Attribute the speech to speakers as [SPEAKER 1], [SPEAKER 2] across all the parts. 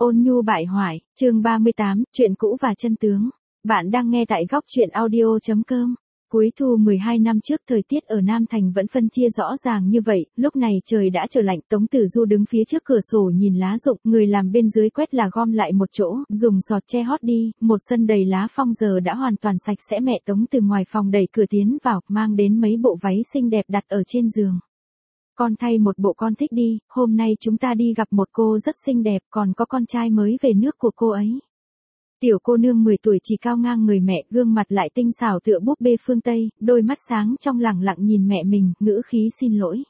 [SPEAKER 1] Ôn nhu bại hoại, chương 38, chuyện cũ và chân tướng. Bạn đang nghe tại góc truyện audio.com. Cuối thu 12 năm trước thời tiết ở Nam Thành vẫn phân chia rõ ràng như vậy, lúc này trời đã trở lạnh, Tống Tử Du đứng phía trước cửa sổ nhìn lá rụng, người làm bên dưới quét là gom lại một chỗ, dùng sọt che hót đi, một sân đầy lá phong giờ đã hoàn toàn sạch sẽ. Mẹ Tống từ ngoài phòng đẩy cửa tiến vào, mang đến mấy bộ váy xinh đẹp đặt ở trên giường. Con thay một bộ con thích đi, hôm nay chúng ta đi gặp một cô rất xinh đẹp, còn có con trai mới về nước của cô ấy. Tiểu cô nương 10 tuổi chỉ cao ngang người mẹ, gương mặt lại tinh xảo tựa búp bê phương Tây, đôi mắt sáng trong lẳng lặng nhìn mẹ mình, ngữ khí xin lỗi.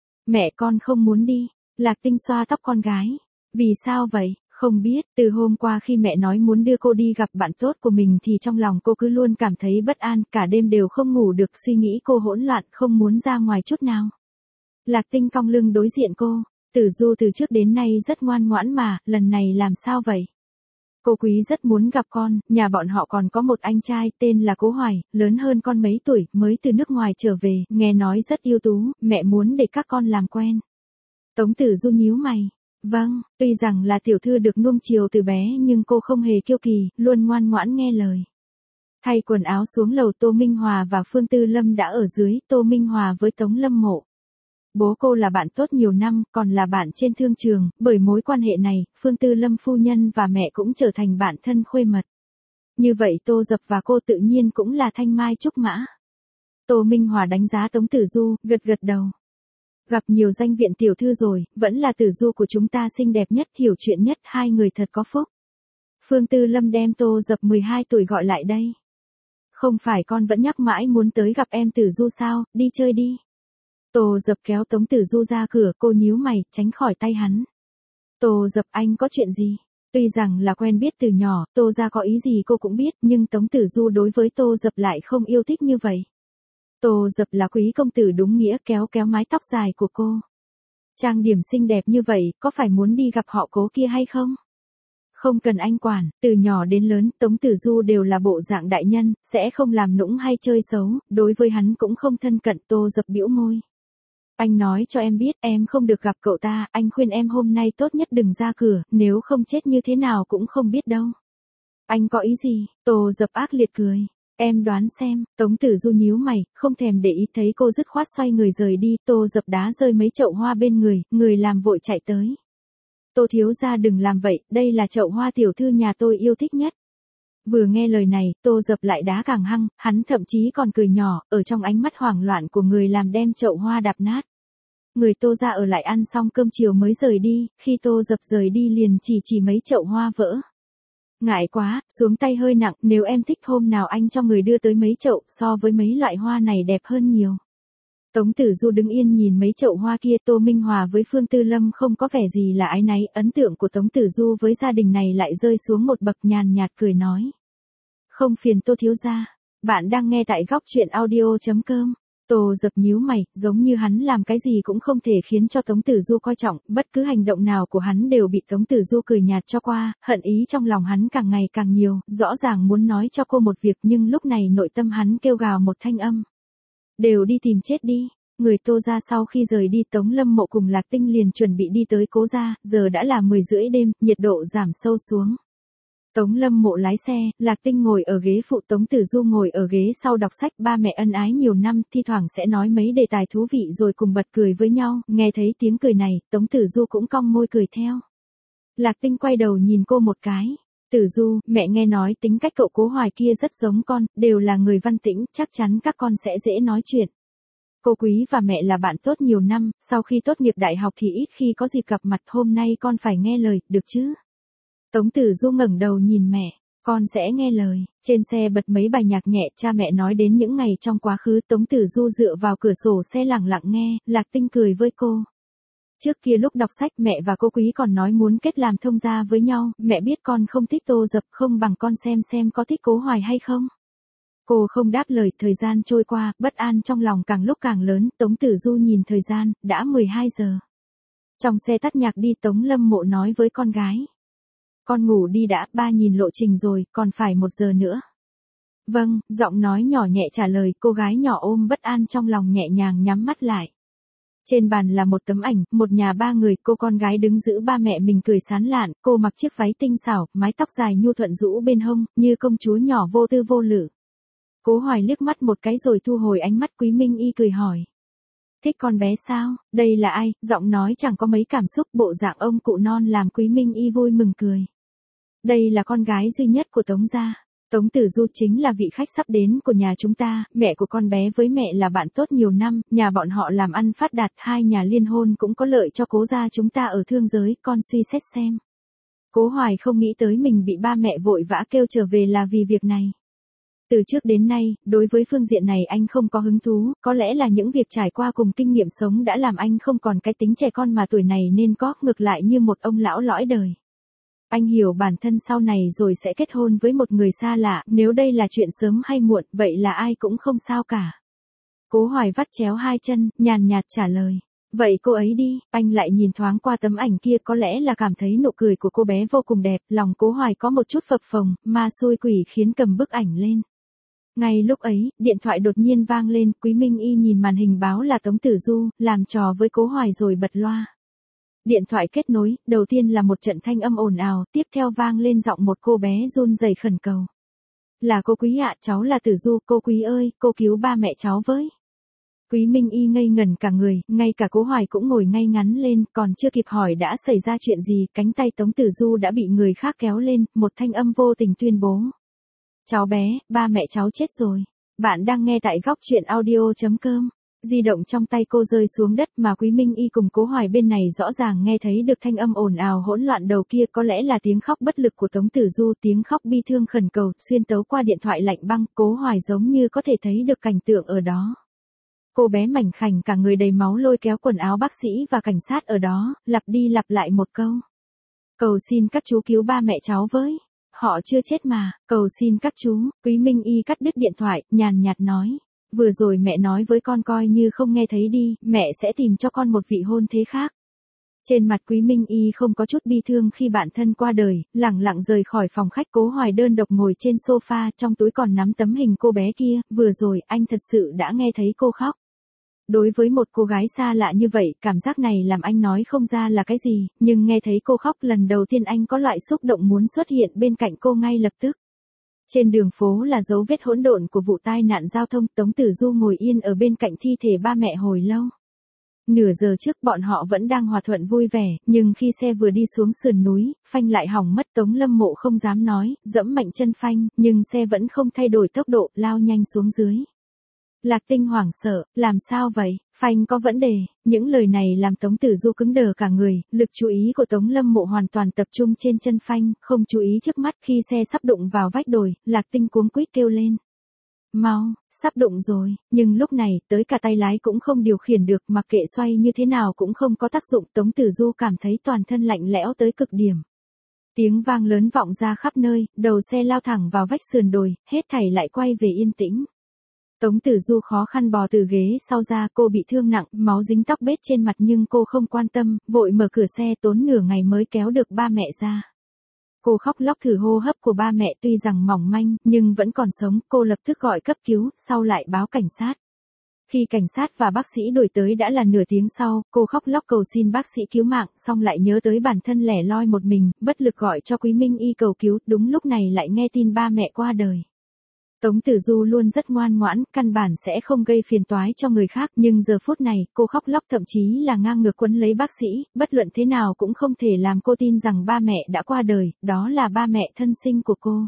[SPEAKER 1] Mẹ con không muốn đi. Lạc Tinh xoa tóc con gái. Vì sao vậy? Không biết, từ hôm qua khi mẹ nói muốn đưa cô đi gặp bạn tốt của mình thì trong lòng cô cứ luôn cảm thấy bất an, cả đêm đều không ngủ được, suy nghĩ cô hỗn loạn, không muốn ra ngoài chút nào. Lạc Tinh cong lưng đối diện cô. Tử Du từ trước đến nay rất ngoan ngoãn mà, lần này làm sao vậy? Cô Quý rất muốn gặp con, nhà bọn họ còn có một anh trai tên là Cố Hoài, lớn hơn con mấy tuổi, mới từ nước ngoài trở về, nghe nói rất ưu tú, mẹ muốn để các con làm quen. Tống Tử Du nhíu mày. Vâng, tuy rằng là tiểu thư được nuông chiều từ bé nhưng cô không hề kiêu kỳ, luôn ngoan ngoãn nghe lời. Thay quần áo xuống lầu, Tô Minh Hòa và Phương Tư Lâm đã ở dưới, Tô Minh Hòa với Tống Lâm Mộ. Bố cô là bạn tốt nhiều năm, còn là bạn trên thương trường, bởi mối quan hệ này, Phương Tư Lâm phu nhân và mẹ cũng trở thành bạn thân khuê mật. Như vậy Tô Dập và cô tự nhiên cũng là thanh mai trúc mã. Tô Minh Hòa đánh giá Tống Tử Du, gật gật đầu. Gặp nhiều danh viện tiểu thư rồi, vẫn là Tử Du của chúng ta xinh đẹp nhất, hiểu chuyện nhất, hai người thật có phúc. Phương Tư Lâm đem Tô Dập 12 tuổi gọi lại đây. Không phải con vẫn nhắc mãi muốn tới gặp em Tử Du sao, đi chơi đi. Tô Dập kéo Tống Tử Du ra cửa, cô nhíu mày, tránh khỏi tay hắn. Tô Dập, anh có chuyện gì? Tuy rằng là quen biết từ nhỏ, Tô gia có ý gì cô cũng biết, nhưng Tống Tử Du đối với Tô Dập lại không yêu thích như vậy. Tô Dập là quý công tử đúng nghĩa, kéo kéo mái tóc dài của cô. Trang điểm xinh đẹp như vậy, có phải muốn đi gặp họ Cố kia hay không? Không cần anh quản, từ nhỏ đến lớn, Tống Tử Du đều là bộ dạng đại nhân, sẽ không làm nũng hay chơi xấu, đối với hắn cũng không thân cận. Tô Dập bĩu môi. Anh nói cho em biết, em không được gặp cậu ta, anh khuyên em hôm nay tốt nhất đừng ra cửa, nếu không chết như thế nào cũng không biết đâu. Anh có ý gì? Tô Dập ác liệt cười. Em đoán xem. Tống Tử Du nhíu mày, không thèm để ý, thấy cô dứt khoát xoay người rời đi. Tô Dập đá rơi mấy chậu hoa bên người, người làm vội chạy tới. Tô thiếu gia đừng làm vậy, đây là chậu hoa tiểu thư nhà tôi yêu thích nhất. Vừa nghe lời này, Tô Dập lại đá càng hăng, hắn thậm chí còn cười nhỏ, ở trong ánh mắt hoảng loạn của người làm đem chậu hoa đạp nát. Người Tô gia ở lại ăn xong cơm chiều mới rời đi, khi Tô Dập rời đi liền chỉ mấy chậu hoa vỡ. Ngại quá, xuống tay hơi nặng, nếu em thích hôm nào anh cho người đưa tới mấy chậu, so với mấy loại hoa này đẹp hơn nhiều. Tống Tử Du đứng yên nhìn mấy chậu hoa kia. Tô Minh Hòa với Phương Tư Lâm không có vẻ gì là áy náy, ấn tượng của Tống Tử Du với gia đình này lại rơi xuống một bậc, nhàn nhạt cười nói. Không phiền Tô thiếu gia. Bạn đang nghe tại góc truyện audio.com. Tô Dập nhíu mày, giống như hắn làm cái gì cũng không thể khiến cho Tống Tử Du coi trọng, bất cứ hành động nào của hắn đều bị Tống Tử Du cười nhạt cho qua, hận ý trong lòng hắn càng ngày càng nhiều, rõ ràng muốn nói cho cô một việc nhưng lúc này nội tâm hắn kêu gào một thanh âm. Đều đi tìm chết đi. Người Tô gia sau khi rời đi, Tống Lâm Mộ cùng Lạc Tinh liền chuẩn bị đi tới Cố gia, giờ đã là 10 rưỡi đêm, nhiệt độ giảm sâu xuống. Tống Lâm Mộ lái xe, Lạc Tinh ngồi ở ghế phụ, Tống Tử Du ngồi ở ghế sau đọc sách. Ba mẹ ân ái nhiều năm, thi thoảng sẽ nói mấy đề tài thú vị rồi cùng bật cười với nhau, nghe thấy tiếng cười này, Tống Tử Du cũng cong môi cười theo. Lạc Tinh quay đầu nhìn cô một cái. Tử Du, mẹ nghe nói tính cách cậu Cố Hoài kia rất giống con, đều là người văn tĩnh, chắc chắn các con sẽ dễ nói chuyện. Cô Quý và mẹ là bạn tốt nhiều năm, sau khi tốt nghiệp đại học thì ít khi có dịp gặp mặt, hôm nay con phải nghe lời, được chứ? Tống Tử Du ngẩng đầu nhìn mẹ, con sẽ nghe lời. Trên xe bật mấy bài nhạc nhẹ, cha mẹ nói đến những ngày trong quá khứ. Tống Tử Du dựa vào cửa sổ xe lặng lặng nghe, Lạc Tinh cười với cô. Trước kia lúc đọc sách, mẹ và cô Quý còn nói muốn kết làm thông gia với nhau, mẹ biết con không thích Tô Dập, không bằng con xem có thích Cố Hoài hay không. Cô không đáp lời, thời gian trôi qua, bất an trong lòng càng lúc càng lớn. Tống Tử Du nhìn thời gian, đã 12 giờ. Trong xe tắt nhạc đi, Tống Lâm Mộ nói với con gái. Con ngủ đi đã, ba nhìn lộ trình rồi, còn phải 1 giờ nữa. Vâng, giọng nói nhỏ nhẹ trả lời, cô gái nhỏ ôm bất an trong lòng nhẹ nhàng nhắm mắt lại. Trên bàn là một tấm ảnh, một nhà ba người, cô con gái đứng giữ ba mẹ mình cười sán lạn, cô mặc chiếc váy tinh xảo, mái tóc dài nhu thuận rũ bên hông, như công chúa nhỏ vô tư vô lự. Cố Hoài liếc mắt một cái rồi thu hồi ánh mắt. Quý Minh Y cười hỏi. Thích con bé sao? Đây là ai? Giọng nói chẳng có mấy cảm xúc, bộ dạng ông cụ non làm Quý Minh Y vui mừng cười. Đây là con gái duy nhất của Tống gia. Tống Tử Du chính là vị khách sắp đến của nhà chúng ta, mẹ của con bé với mẹ là bạn tốt nhiều năm, nhà bọn họ làm ăn phát đạt, hai nhà liên hôn cũng có lợi cho Cố gia chúng ta ở thương giới, con suy xét xem. Cố Hoài không nghĩ tới mình bị ba mẹ vội vã kêu trở về là vì việc này. Từ trước đến nay, đối với phương diện này anh không có hứng thú, có lẽ là những việc trải qua cùng kinh nghiệm sống đã làm anh không còn cái tính trẻ con mà tuổi này nên có, ngược lại như một ông lão lõi đời. Anh hiểu bản thân sau này rồi sẽ kết hôn với một người xa lạ, nếu đây là chuyện sớm hay muộn, vậy là ai cũng không sao cả. Cố Hoài vắt chéo hai chân, nhàn nhạt trả lời. Vậy cô ấy đi, anh lại nhìn thoáng qua tấm ảnh kia, có lẽ là cảm thấy nụ cười của cô bé vô cùng đẹp, lòng Cố Hoài có một chút phập phồng, ma xui quỷ khiến cầm bức ảnh lên. Ngay lúc ấy, điện thoại đột nhiên vang lên, Quý Minh Y nhìn màn hình báo là Tống Tử Du, làm trò với Cố Hoài rồi bật loa. Điện thoại kết nối, đầu tiên là một trận thanh âm ồn ào, tiếp theo vang lên giọng một cô bé run rẩy khẩn cầu. Là cô Quý ạ, cháu là Tử Du, cô Quý ơi, cô cứu ba mẹ cháu với. Quý Minh Y ngây ngẩn cả người, ngay cả Cố Hoài cũng ngồi ngay ngắn lên, còn chưa kịp hỏi đã xảy ra chuyện gì, cánh tay Tống Tử Du đã bị người khác kéo lên, một thanh âm vô tình tuyên bố. Cháu bé, ba mẹ cháu chết rồi. Bạn đang nghe tại góc truyện audio.com. Di động trong tay cô rơi xuống đất mà Quý Minh Y cùng Cố Hoài bên này rõ ràng nghe thấy được thanh âm ồn ào hỗn loạn đầu kia, có lẽ là tiếng khóc bất lực của Tống Tử Du, tiếng khóc bi thương khẩn cầu, xuyên tấu qua điện thoại lạnh băng, Cố Hoài giống như có thể thấy được cảnh tượng ở đó. Cô bé mảnh khảnh cả người đầy máu lôi kéo quần áo bác sĩ và cảnh sát ở đó, lặp đi lặp lại một câu. Cầu xin các chú cứu ba mẹ cháu với. Họ chưa chết mà, cầu xin các chú. Quý Minh Y cắt đứt điện thoại, nhàn nhạt nói. Vừa rồi mẹ nói với con coi như không nghe thấy đi, mẹ sẽ tìm cho con một vị hôn thế khác. Trên mặt Quý Minh Y không có chút bi thương khi bạn thân qua đời, lẳng lặng rời khỏi phòng khách. Cố Hoài đơn độc ngồi trên sofa, trong túi còn nắm tấm hình cô bé kia, vừa rồi anh thật sự đã nghe thấy cô khóc. Đối với một cô gái xa lạ như vậy, cảm giác này làm anh nói không ra là cái gì, nhưng nghe thấy cô khóc lần đầu tiên anh có loại xúc động muốn xuất hiện bên cạnh cô ngay lập tức. Trên đường phố là dấu vết hỗn độn của vụ tai nạn giao thông, Tống Tử Du ngồi yên ở bên cạnh thi thể ba mẹ hồi lâu. Nửa giờ trước bọn họ vẫn đang hòa thuận vui vẻ, nhưng khi xe vừa đi xuống sườn núi, phanh lại hỏng mất. Tống Lâm Mộ không dám nói, dẫm mạnh chân phanh, nhưng xe vẫn không thay đổi tốc độ, lao nhanh xuống dưới. Lạc Tinh hoảng sợ, làm sao vậy, phanh có vấn đề. Những lời này làm Tống Tử Du cứng đờ cả người, lực chú ý của Tống Lâm Mộ hoàn toàn tập trung trên chân phanh, không chú ý trước mắt. Khi xe sắp đụng vào vách đồi, Lạc Tinh cuống quýt kêu lên. Mau, sắp đụng rồi, nhưng lúc này, tới cả tay lái cũng không điều khiển được, mặc kệ xoay như thế nào cũng không có tác dụng. Tống Tử Du cảm thấy toàn thân lạnh lẽo tới cực điểm. Tiếng vang lớn vọng ra khắp nơi, đầu xe lao thẳng vào vách sườn đồi, hết thảy lại quay về yên tĩnh. Tống Tử Du khó khăn bò từ ghế sau ra, cô bị thương nặng, máu dính tóc bết trên mặt nhưng cô không quan tâm, vội mở cửa xe, tốn nửa ngày mới kéo được ba mẹ ra. Cô khóc lóc thử hô hấp của ba mẹ, tuy rằng mỏng manh, nhưng vẫn còn sống. Cô lập tức gọi cấp cứu, sau lại báo cảnh sát. Khi cảnh sát và bác sĩ đuổi tới đã là nửa tiếng sau, cô khóc lóc cầu xin bác sĩ cứu mạng, xong lại nhớ tới bản thân lẻ loi một mình, bất lực gọi cho Quý Minh Y cầu cứu, đúng lúc này lại nghe tin ba mẹ qua đời. Tống Tử Du luôn rất ngoan ngoãn, căn bản sẽ không gây phiền toái cho người khác, nhưng giờ phút này, cô khóc lóc thậm chí là ngang ngược quấn lấy bác sĩ, bất luận thế nào cũng không thể làm cô tin rằng ba mẹ đã qua đời, đó là ba mẹ thân sinh của cô.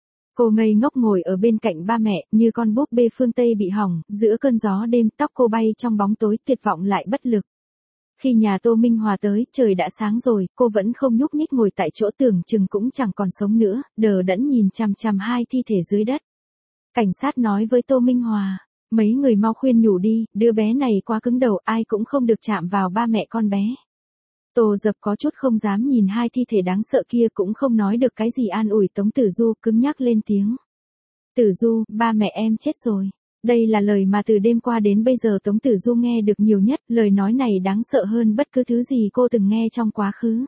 [SPEAKER 1] Cô ngây ngốc ngồi ở bên cạnh ba mẹ, như con búp bê phương Tây bị hỏng, giữa cơn gió đêm, tóc cô bay trong bóng tối, tuyệt vọng lại bất lực. Khi nhà Tô Minh Hòa tới, trời đã sáng rồi, cô vẫn không nhúc nhích ngồi tại chỗ, tưởng chừng cũng chẳng còn sống nữa, đờ đẫn nhìn chằm chằm hai thi thể dưới đất. Cảnh sát nói với Tô Minh Hòa, mấy người mau khuyên nhủ đi, đứa bé này quá cứng đầu, ai cũng không được chạm vào ba mẹ con bé. Tô Dập có chút không dám nhìn hai thi thể đáng sợ kia, cũng không nói được cái gì an ủi Tống Tử Du, cứng nhắc lên tiếng. Tử Du, ba mẹ em chết rồi. Đây là lời mà từ đêm qua đến bây giờ Tống Tử Du nghe được nhiều nhất, lời nói này đáng sợ hơn bất cứ thứ gì cô từng nghe trong quá khứ.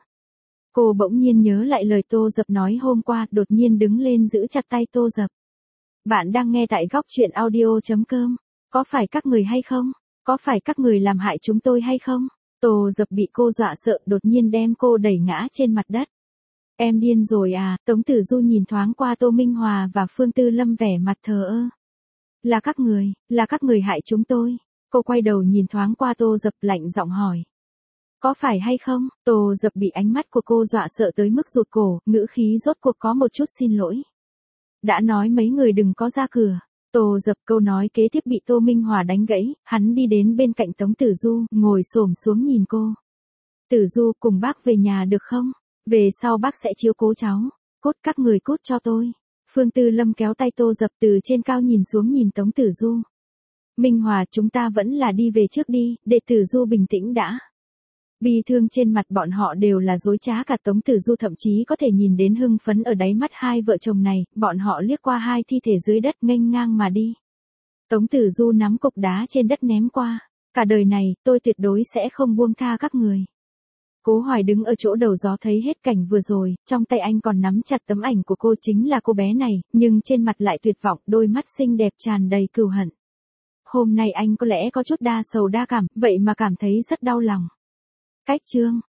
[SPEAKER 1] Cô bỗng nhiên nhớ lại lời Tô Dập nói hôm qua, đột nhiên đứng lên giữ chặt tay Tô Dập. Bạn đang nghe tại góc truyện audio.com, có phải các người hay không? Có phải các người làm hại chúng tôi hay không? Tô Dập bị cô dọa sợ, đột nhiên đem cô đẩy ngã trên mặt đất. Em điên rồi à? Tống Tử Du nhìn thoáng qua Tô Minh Hòa và Phương Tư Lâm vẻ mặt thờ ơ. Là các người hại chúng tôi. Cô quay đầu nhìn thoáng qua Tô Dập lạnh giọng hỏi. Có phải hay không? Tô Dập bị ánh mắt của cô dọa sợ tới mức rụt cổ, ngữ khí rốt cuộc có một chút xin lỗi. Đã nói mấy người đừng có ra cửa. Tô Dập câu nói kế tiếp bị Tô Minh Hòa đánh gãy, hắn đi đến bên cạnh Tống Tử Du, ngồi xổm xuống nhìn cô. Tử Du, cùng bác về nhà được không? Về sau bác sẽ chiếu cố cháu. Cút, các người cút cho tôi. Phương Tư Lâm kéo tay Tô Dập từ trên cao nhìn xuống nhìn Tống Tử Du. Minh Hòa, chúng ta vẫn là đi về trước đi, để Tử Du bình tĩnh đã. Bi thương trên mặt bọn họ đều là dối trá, cả Tống Tử Du thậm chí có thể nhìn đến hưng phấn ở đáy mắt hai vợ chồng này, bọn họ liếc qua hai thi thể dưới đất nghênh ngang mà đi. Tống Tử Du nắm cục đá trên đất ném qua. Cả đời này, tôi tuyệt đối sẽ không buông tha các người. Cố Hoài đứng ở chỗ đầu gió thấy hết cảnh vừa rồi, trong tay anh còn nắm chặt tấm ảnh của cô, chính là cô bé này, nhưng trên mặt lại tuyệt vọng, đôi mắt xinh đẹp tràn đầy cừu hận. Hôm nay anh có lẽ có chút đa sầu đa cảm, vậy mà cảm thấy rất đau lòng. Cách chương